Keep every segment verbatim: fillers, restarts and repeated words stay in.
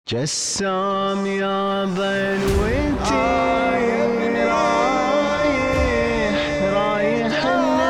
جسام يا ظلوتي رايح رايح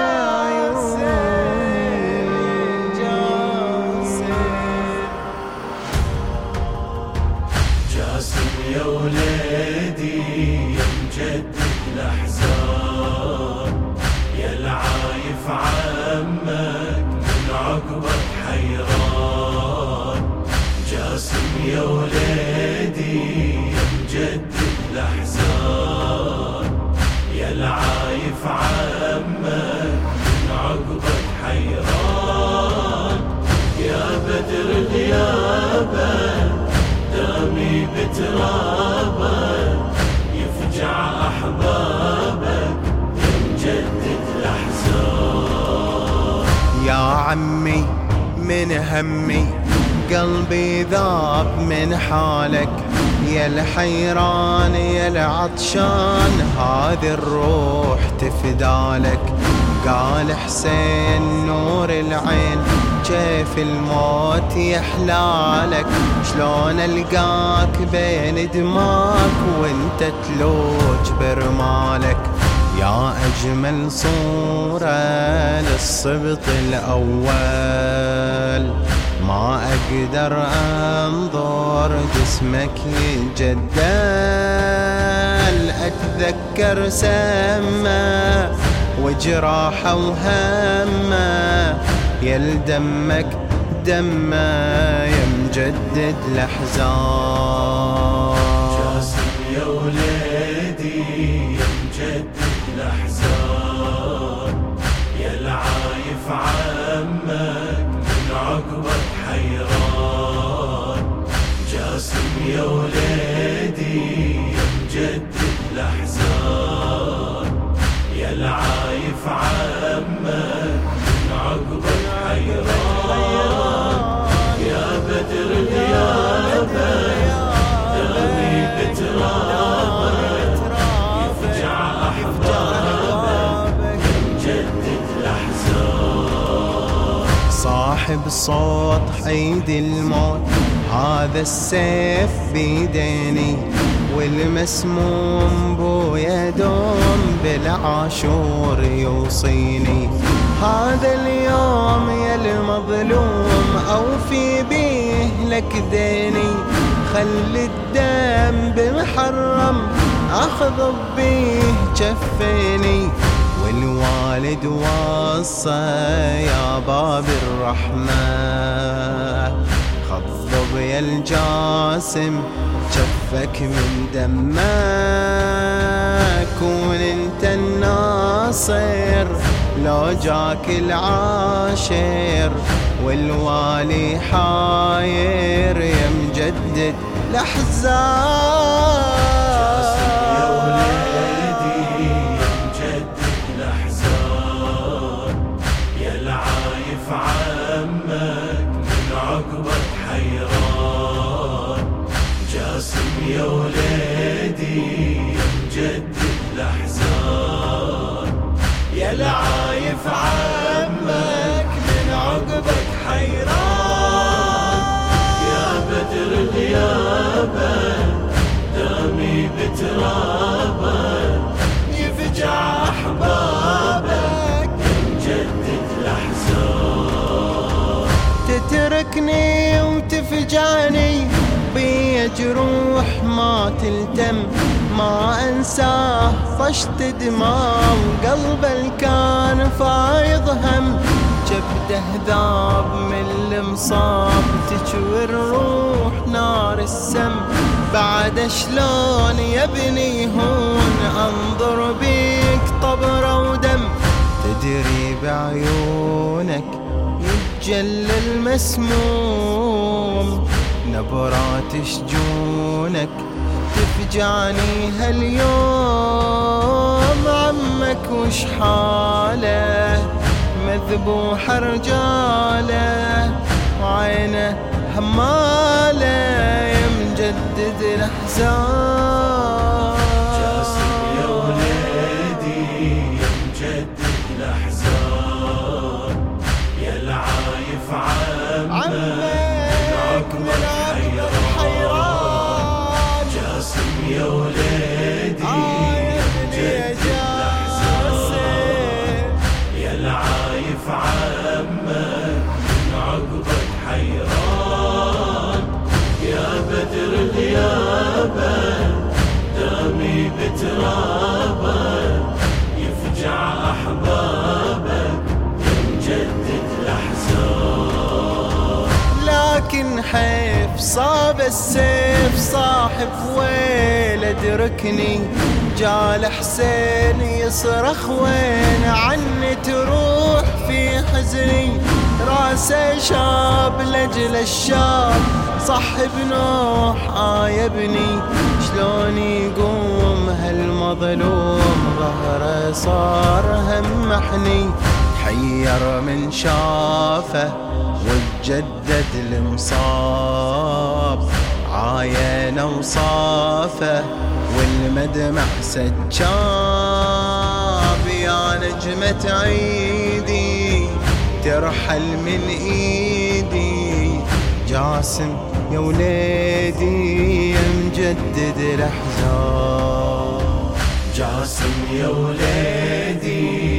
جاسم يا وليدي يا مجدد الأحزان، يا العايف عمك من عقبك حيران. جاسم يا وليدي يا مجدد الأحزان، يا العايف عمك من عقبك حيران. يا بدر غيابك دامي بترابك، يفجع أحبابك يا مجدد الأحزان. يا عمي من همي قلبي ذاب من حالك، يا الحيران يا العطشان هذه الروح تفدالك. قال حسين نور العين كيف الموت يحلالك، شلون القاك بين دماك وانت تلوج برمالك. يا أجمل صورة للصبط الأول، ما أقدر أنظر جسمك يتجدل. أتذكر سمه وجراحه وهمه، يلدمك دمه يا مجدد الأحزان. جاسم يا وليدي يا مجدد الأحزان، يا العايف عمك من عقبك حيران. جاسم يا وليدي يا مجدد الأحزان، يا العايف عمك من عقبك حيران. يا بدر غيابك دامي بترابك، يفجع أحبابك يا مجدد الأحزان. صاحب صوت حيد الموت هذا السيف بيديني، والمسموم بو يدوم بالعاشور يوصيني. هذا اليوم يا المظلوم أوفي بيه لك ديني، خلي الدم بمحرم أخضب بيه جفيني. والوالد وصى يا باب الرحمة، خضب يا الجاسم جفك من دمك. كون انت الناصر لو جاك العاشر، والوالي حاير يا مجدد الأحزان. يا وليدي يا مجدد الأحزان، يا العايف عمك من عقبك حيران. جاسم يا وليدي يا مجدد الأحزان، يا العايف عمك من عقبك حيران. يا بدر غيابك دامي بترابك، يفجع أحبابك يا مجدد الأحزان. تتركني وتفجعني بي جروح ما تلتم، ما أنساه طشت دماء وقلبه كان فايض هم. جبده ذاب من المصاب تشوي الروح نار السم. بعد شلون يا ابني هون أنظر بيك طبرة ودم، تدري بعيونك يتجلى المسموم. نبرات شجونك تفجعني هاليوم. عمك وش حاله مذبوح رجاله، وعينه هماله يا مجدد الأحزان. جاسم يا وليدي يا مجدد الأحزان، يا العايف عمك من عقبك حيران. يا وليدي يا مجدد الأحزان، يا العايف عمك من عقبك حيران، يا بدر غيابه دامي بترابه، يفجع أحبابك يا مجدد الأحزان. لكن حيف صاب السيف صاحب ويل ادركني، جال حسين يصرخ وين عني تروح في حزني، راسه شاب لجل الشاب صاحب نوح عايبني، شلون يقوم هالمظلوم ظهره صار همحني، تحير من شافه وتجدد المصاب، عاين وصافه والمدمع سجاب، يا نجمة عيدي ترحل من ايدي، جاسم يا وليدي يا مجدد الاحزان، جاسم يا وليدي